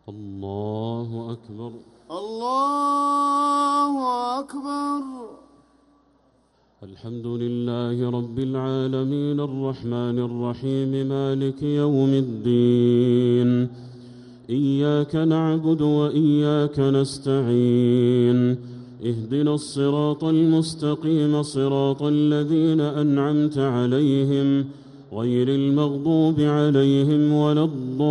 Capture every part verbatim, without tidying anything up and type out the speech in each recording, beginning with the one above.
الله أكبر. الله أكبر. الحمد لله رب العالمين الرحمن الرحيم مالك يوم الدين. إياك نعبد وإياك نستعين. اهدنا الصراط المستقيم صراط الذين أنعمت عليهم غير المغضوب عليهم ولا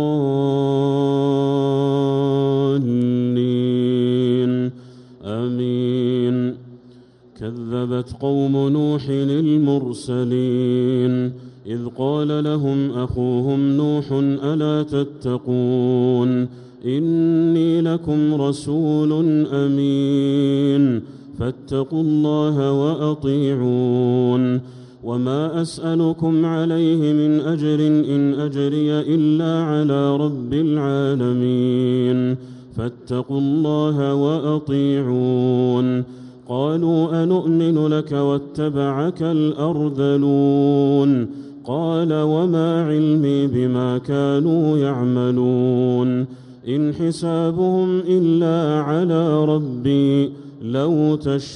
الضالين آمين. كذبت قوم نوح المرسلين إذ قال لهم أخوهم نوح ألا تتقون إني لكم رسول أمين فاتقوا الله وأطيعون وما أسألكم عليه من أجر إن أجري إلا على رب العالمين فاتقوا الله وأطيعون. قالوا أنؤمن لك واتبعك الأرذلون قال وما علمي بما كانوا يعملون إن حسابهم إلا على ربي لو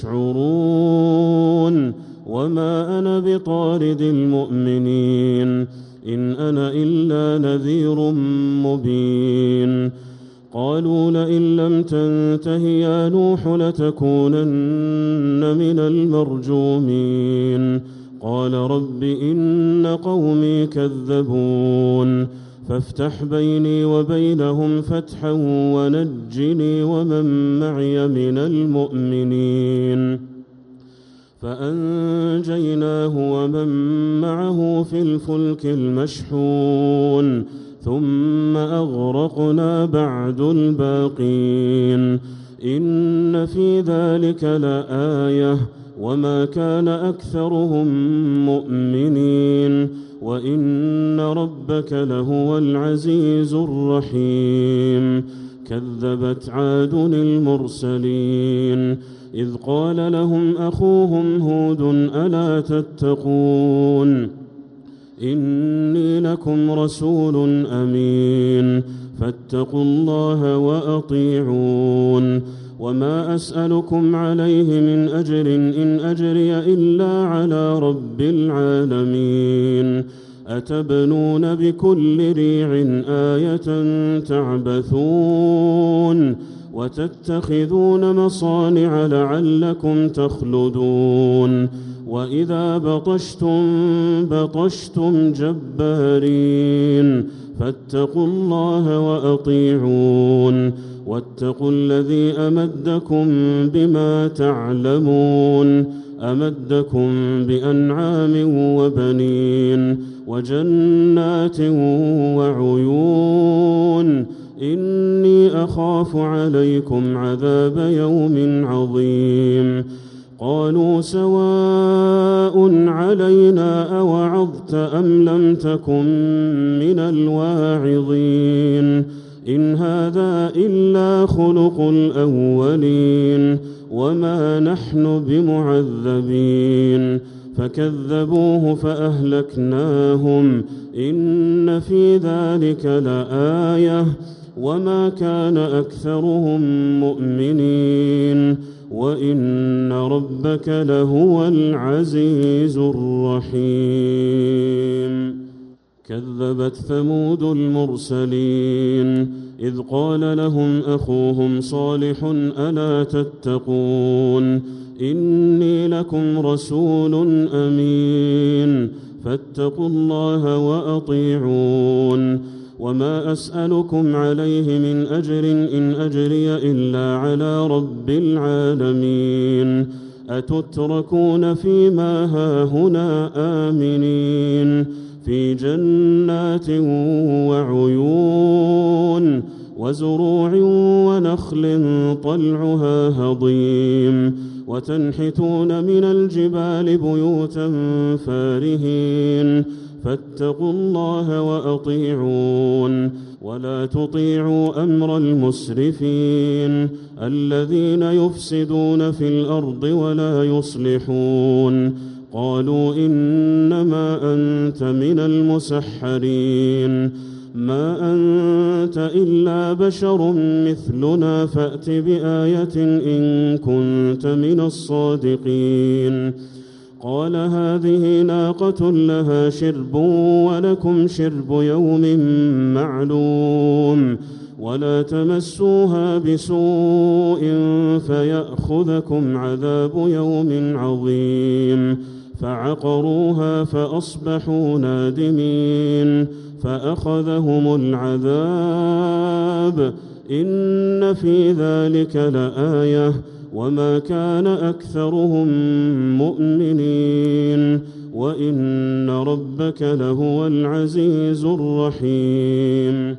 تشعرون وما أنا بطارد المؤمنين إن أنا إلا نذير مبين. قالوا لئن لم تنته يا نوح لتكونن من المرجومين قال رب إن قومي كذبون فافتح بيني وبينهم فتحا ونجني ومن معي من المؤمنين. فأنجيناه ومن معه في الفلك المشحون ثم أغرقنا بعد الباقين. إن في ذلك لآية وما كان أكثرهم مؤمنين وإن ربك لهو العزيز الرحيم. كذبت عاد المرسلين إذ قال لهم أخوهم هود ألا تتقون إني لكم رسول أمين فاتقوا الله وأطيعون وما أسألكم عليه من أجر إن أجري إلا على رب العالمين. أتبنون بكل ريع آية تعبثون وتتخذون مصانع لعلكم تخلدون وإذا بطشتم بطشتم جبارين فاتقوا الله وأطيعون واتقوا الذي أمدكم بما تعلمون أمدكم بأنعام وبنين وجنات وعيون إني أخاف عليكم عذاب يوم عظيم. قالوا سواء علينا أوعظت أم لم تكن من الواعظين إن هذا إلا خلق الأولين وما نحن بمعذبين. فكذبوه فأهلكناهم إن في ذلك لآية وما كان أكثرهم مؤمنين وإن ربك لهو العزيز الرحيم. كذبت ثمود المرسلين إذ قال لهم أخوهم صالح ألا تتقون إني لكم رسول أمين فاتقوا الله وأطيعون وما أسألكم عليه من أجر إن أجري إلا على رب العالمين. أتتركون فيما هاهنا آمنين في جنات وعيون وزروع ونخل طلعها هضيم وتنحتون من الجبال بيوتا فارهين فاتقوا الله وأطيعون ولا تطيعوا أمر المسرفين الذين يفسدون في الأرض ولا يصلحون. قالوا إنما أنت من المسحرين ما أنت إلا بشر مثلنا فأت بآية إن كنت من الصادقين. قال هذه ناقة لها شرب ولكم شرب يوم معلوم ولا تمسوها بسوء فيأخذكم عذاب يوم عظيم. فعقروها فأصبحوا نادمين فأخذهم العذاب إن في ذلك لآية وما كان أكثرهم مؤمنين وإن ربك لهو العزيز الرحيم.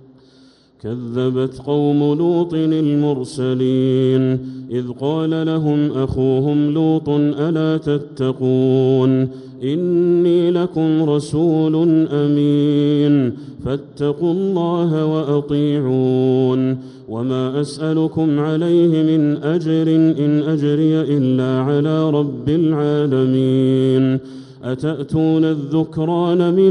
كذبت قوم لوط المرسلين إذ قال لهم أخوهم لوط ألا تتقون إني لكم رسول أمين فاتقوا الله وأطيعون وما أسألكم عليه من أجر إن أجري إلا على رب العالمين. أتأتون الذكران من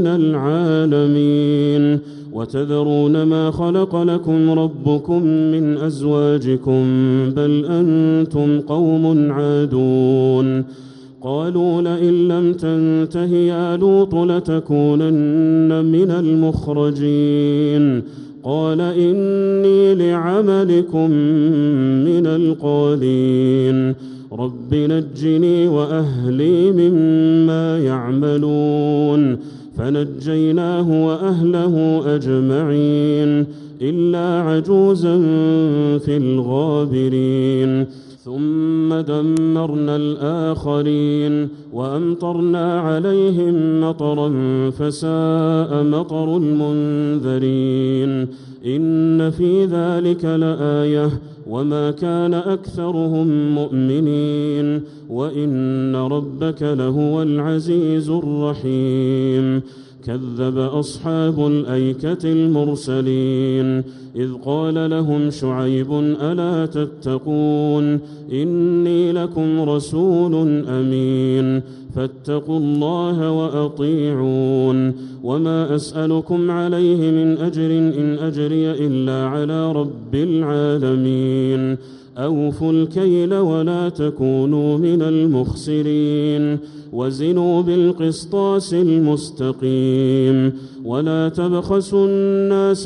العالمين وتذرون ما خلق لكم ربكم من أزواجكم بل أنتم قوم عادون. قالوا لئن لم تنته يا لوط لتكونن من المخرجين. قال إني لعملكم من القالين رب نجني وأهلي مما يعملون. فنجيناه وأهله أجمعين إلا عجوزا في الغابرين. ثم دمرنا الآخرين وأمطرنا عليهم مطرا فساء مطر المنذرين. إن في ذلك لآية وما كان أكثرهم مؤمنين وإن ربك لهو العزيز الرحيم. كذب أصحاب الأيكة المرسلين إذ قال لهم شعيب ألا تتقون إني لكم رسول أمين فاتقوا الله وأطيعون وما أسألكم عليه من أجر إن أجري إلا على رب العالمين. أوفوا الكيل ولا تكونوا من المخسرين وزنوا بالقسطاس المستقيم ولا تبخسوا الناس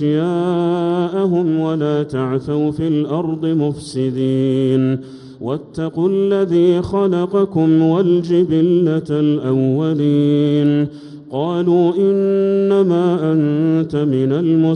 أشياءهم ولا تعثوا في الأرض مفسدين واتقوا الذي خلقكم والجبلة الأولين. قالوا إنما أنت من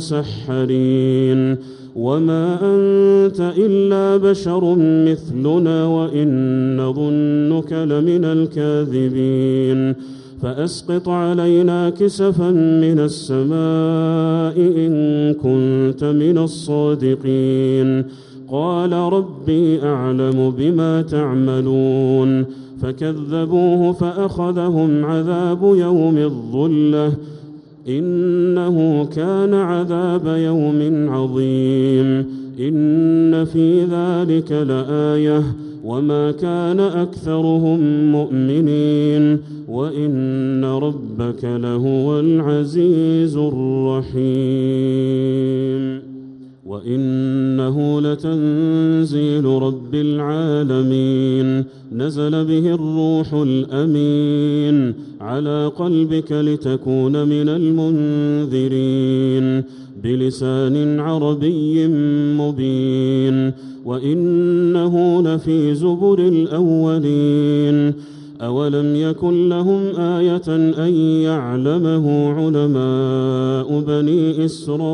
المسحرين وما أنت إلا بشر مثلنا وإن نظنك لمن الكاذبين. فأسقط علينا كسفا من السماء إن كنت من الصادقين. قال ربي أعلم بما تعملون. فكذبوه فأخذهم عذاب يوم الظلة إنه كان عذاب يوم عظيم. إن في ذلك لآية وما كان أكثرهم مؤمنين وإن ربك لهو العزيز الرحيم. وإنه لتنزيل رب العالمين نزل به الروح الأمين على قلبك لتكون من المنذرين بلسان عربي مبين وإنه لفي زبر الأولين. أولم يكن لهم آية أن يعلمه علماء بني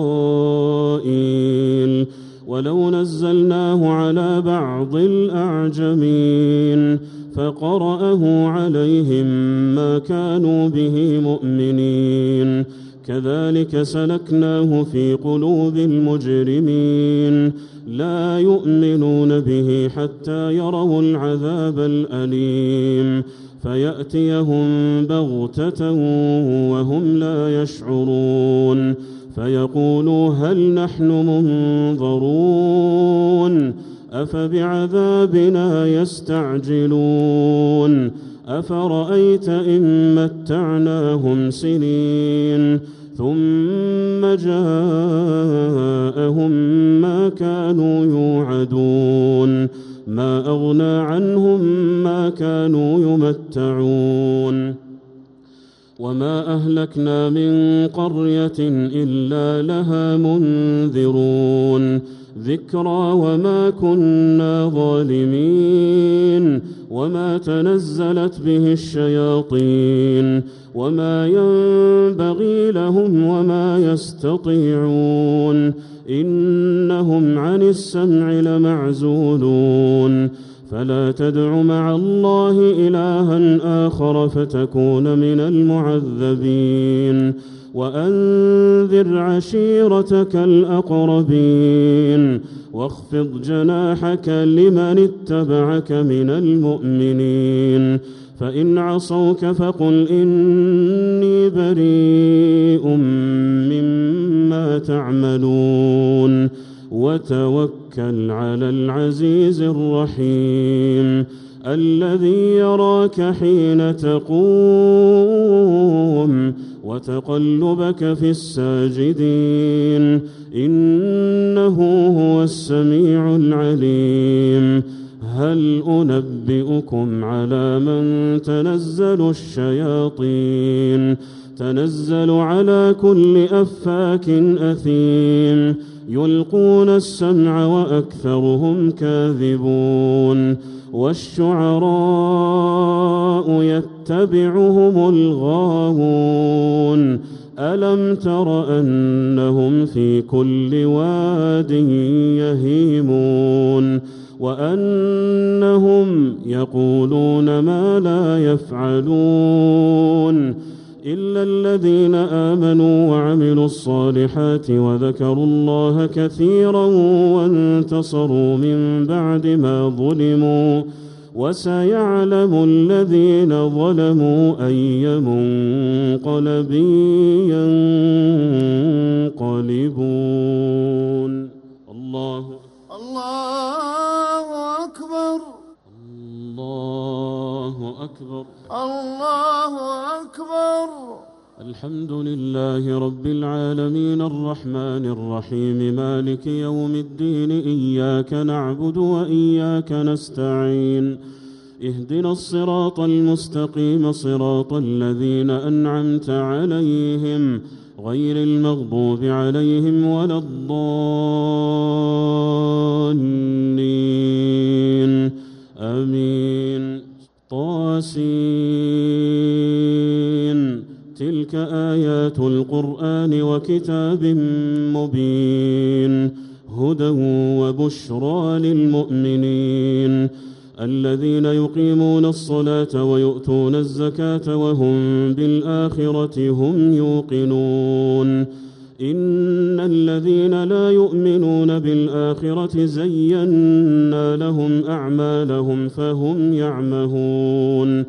إسرائيل ولو نزلناه على بعض الأعجمين فقرأه عليهم ما كانوا به مؤمنين. كذلك سلكناه في قلوب المجرمين لا يؤمنون به حتى يروا العذاب الأليم فيأتيهم بغتة وهم لا يشعرون فيقولوا هل نحن منظرون أفبعذابنا يستعجلون أفرأيت إن متعناهم سنين ثم جاءهم ما كانوا يوعدون ما أغنى عنهم ما كانوا يمتعون وما أهلكنا من قرية إلا لها منذرون ذكرى وما كنا ظالمين وما تنزلت به الشياطين وما ينبغي لهم وما يستطيعون إنهم عن السمع لمعزولون فلا تدع مع الله إلها آخر فتكون من المعذبين وأنذر عشيرتك الأقربين واخفض جناحك لمن اتبعك من المؤمنين فإن عصوك فقل إني بريء مما تعملون وتوكل على العزيز الرحيم الذي يراك حين تقوم وتقلبك في الساجدين إنه هو السميع العليم هل أنبئكم على من تنزل الشياطين تنزل على كل أفاك أثيم يلقون السمع وأكثرهم كاذبون والشعراء يتبعهم الغاوون ألم تر أنهم في كل واد يهيمون وأنهم يقولون ما لا يفعلون إلا الذين آمنوا وعملوا الصالحات وذكروا الله كثيرا وانتصروا من بعد ما ظلموا وسيعلم الذين ظلموا أي منقلب ينقلبون الله الله أكبر الله أكبر الله أكبر. الحمد لله رب العالمين الرحمن الرحيم مالك يوم الدين إياك نعبد وإياك نستعين اهدنا الصراط المستقيم صراط الذين أنعمت عليهم غير المغضوب عليهم ولا الضالين آمين. طاسين تلك آيات القرآن وكتاب مبين هدى وبشرى للمؤمنين الذين يقيمون الصلاة ويؤتون الزكاة وهم بالآخرة هم يوقنون إن الذين لا يؤمنون بالآخرة زينا لهم أعمالهم فهم يعمهون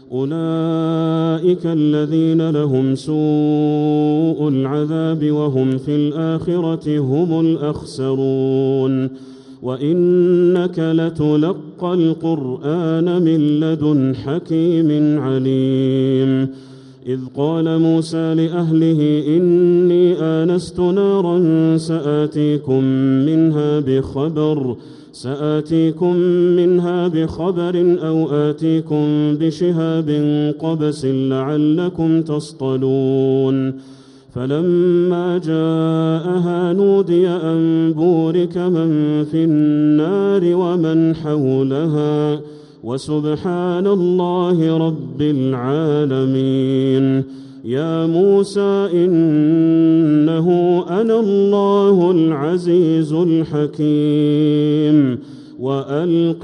أولئك الذين لهم سوء العذاب وهم في الآخرة هم الأخسرون وإنك لتلقى القرآن من لدن حكيم عليم إذ قال موسى لأهله إني آنست نارا سآتيكم منها بخبر سآتيكم منها بخبر أو آتيكم بشهاب قبس لعلكم تصطلون فلما جاءها نودي أن بورك من في النار ومن حولها وسبحان الله رب العالمين. يا موسى إنه أنا الله العزيز الحكيم وألق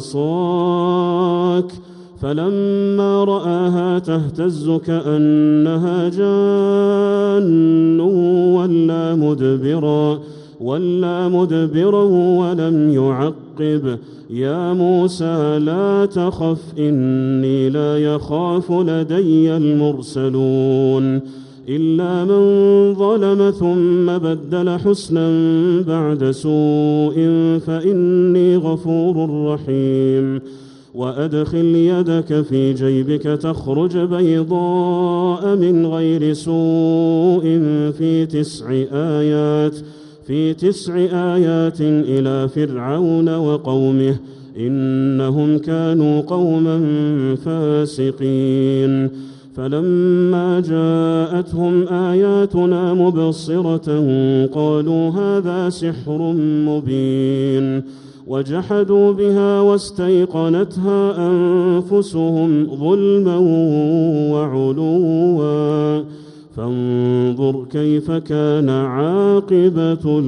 عصاك فلما رآها تهتز كأنها جان ولا مدبرا ولا مدبرا ولم يعقب يا موسى لا تخف إني لا يخاف لدي المرسلون إلا من ظلم ثم بدل حسنا بعد سوء فإني غفور رحيم وأدخل يدك في جيبك تخرج بيضاء من غير سوء في تسع آيات في تسع آيات إلى فرعون وقومه إنهم كانوا قوما فاسقين. فلما جاءتهم آياتنا مبصرة قالوا هذا سحر مبين وجحدوا بها واستيقنتها أنفسهم ظلما وعلوا فانظر كيف كان عاقبة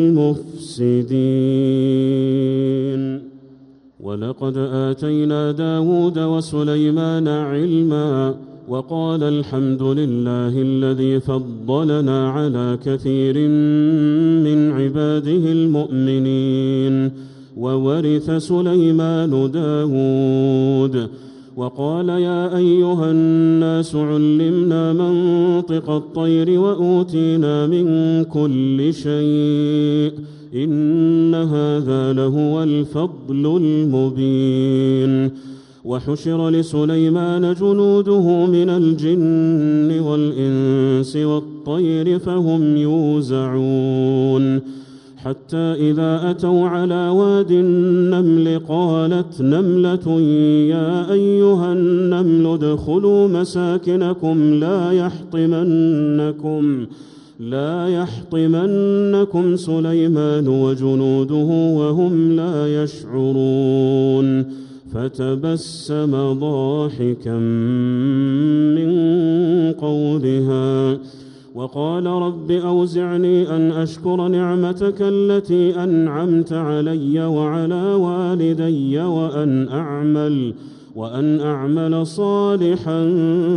المفسدين. ولقد آتينا داود وسليمان علما وقال الحمد لله الذي فضلنا على كثير من عباده المؤمنين. وورث سليمان داود وقال يا أيها الناس علمنا منطق الطير وأوتينا من كل شيء إن هذا لهو الفضل المبين. وحشر لسليمان جنوده من الجن والإنس والطير فهم يوزعون حتى إذا أتوا على واد النمل قالت نملة يا أيها النمل ادخلوا مساكنكم لا يحطمنكم لا يحطمنكم سليمان وجنوده وهم لا يشعرون. فتبسم ضاحكا من قولها وقال رب أوزعني أن أشكر نعمتك التي أنعمت علي وعلى والدي وأن أعمل وأن أعمل صالحا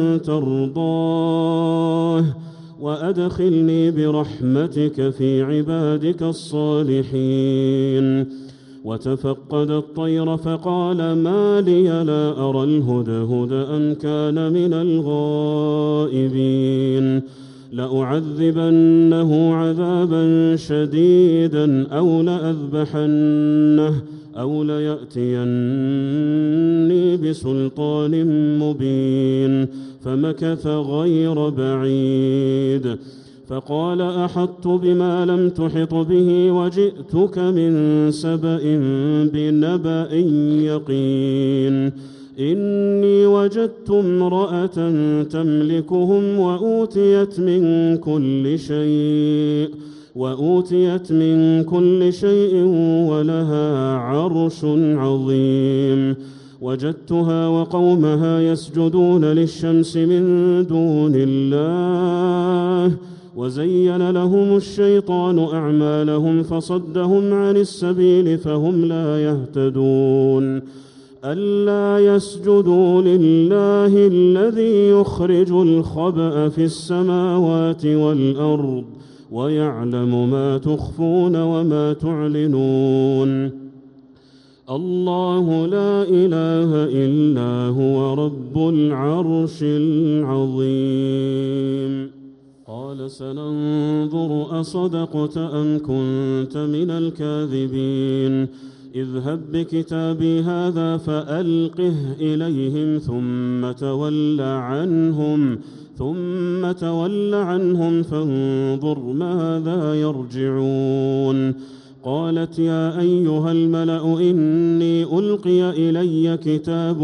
ترضاه وأدخلني برحمتك في عبادك الصالحين. وتفقد الطير فقال ما لي لا أرى الهدهد أم كان من الغائبين لأعذبنه عذابا شديدا أو لأذبحنه أو ليأتيني بسلطان مبين. فمكث غير بعيد فقال أحطت بما لم تحط به وجئتك من سبأ بنبأ يقين. إني وجدت امرأة تملكهم وأوتيت من كل شيء وأوتيت من كل شيء ولها عرش عظيم. وجدتها وقومها يسجدون للشمس من دون الله وزين لهم الشيطان أعمالهم فصدهم عن السبيل فهم لا يهتدون. ألا يسجدوا لله الذي يخرج الخبأ في السماوات والأرض ويعلم ما تخفون وما تعلنون. الله لا إله إلا هو رب العرش العظيم. قال سننظر أصدقت أم كنت من الكاذبين اذهب بكتابي هذا فألقه إليهم ثم تول عنهم ثم تول عنهم فانظر ماذا يرجعون. قالت يا أيها الملأ إني ألقي إلي كتاب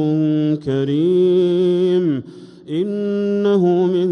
كريم إنه من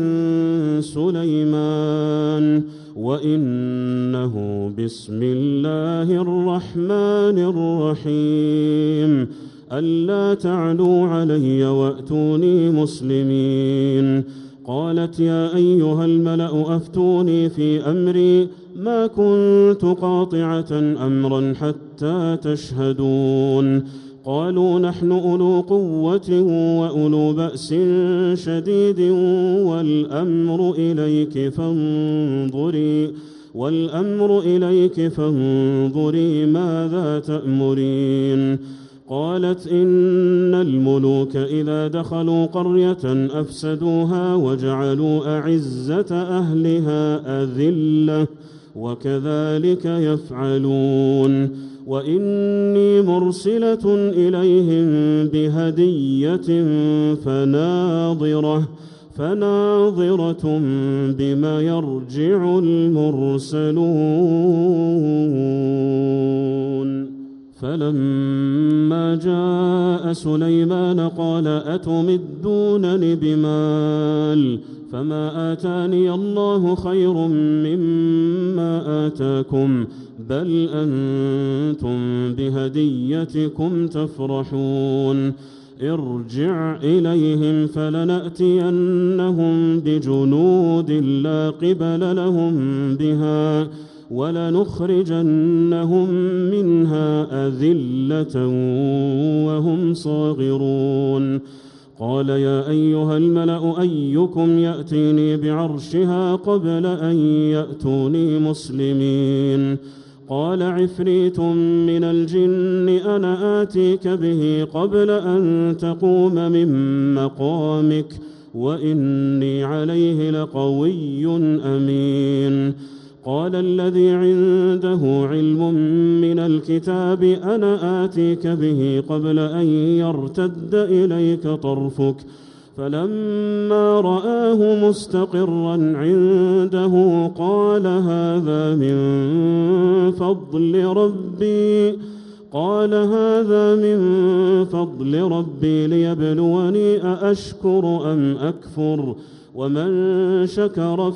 سليمان وإنه بسم الله الرحمن الرحيم ألا تعلوا علي وأتوني مسلمين. قالت يا أيها الملأ أفتوني في أمري ما كنت قاطعة أمرا حتى تشهدون. قالوا نحن أولو قوة وأولو بأس شديد والأمر إليك فانظري والأمر إليك فانظري ماذا تأمرين. قالت إن الملوك إذا دخلوا قرية أفسدوها وجعلوا أعزة أهلها أذلة وكذلك يفعلون. وإني مرسلة إليهم بهدية فناظرة فناظرة بما يرجع المرسلون. فلما جاء سليمان قال أتمدونني بمال فما آتاني الله خير مما آتاكم بل أنتم بهديتكم تفرحون. ارجع إليهم فلنأتينهم بجنود لا قبل لهم بها ولنخرجنهم منها أذلة وهم صاغرون. قال يا أيها الملأ أيكم يأتيني بعرشها قبل أن يأتوني مسلمين؟ قال عفريت من الجن أنا آتيك به قبل أن تقوم من مقامك وإني عليه لقوي أمين. قال الذي عنده علم من الكتاب أنا آتيك به قبل أن يرتد إليك طرفك فلما رآه مستقرا عنده قال هذا من فضل ربي قال هذا من فضل ربي ليبلوني أأشكر أم أكفر ومن شكر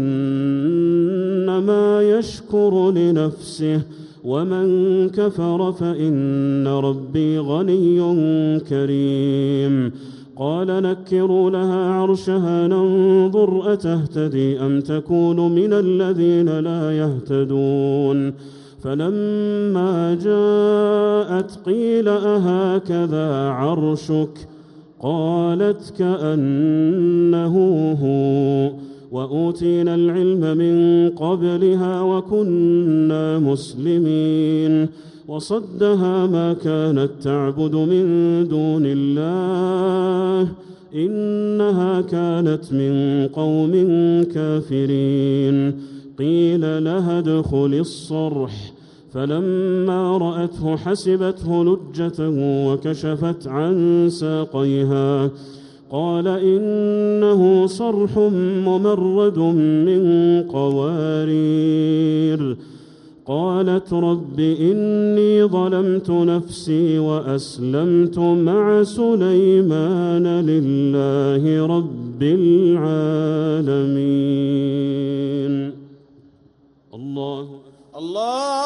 فإنما يشكر لنفسه ومن كفر فإن ربي غني كريم. قال نكروا لها عرشها ننظر أتهتدي أم تكون من الذين لا يهتدون. فلما جاءت قيل أهكذا عرشك قالت كأنه هو وأوتينا العلم من قبلها وكنا مسلمين. وصدها ما كانت تعبد من دون الله إنها كانت من قوم كافرين. قيل لها ادخل الصرح فلما رأته حسبته لجة وكشفت عن ساقيها قال إنه صرح ممرد من قوارير. قالت رب إني ظلمت نفسي وأسلمت مع سليمان لله رب العالمين. الله الله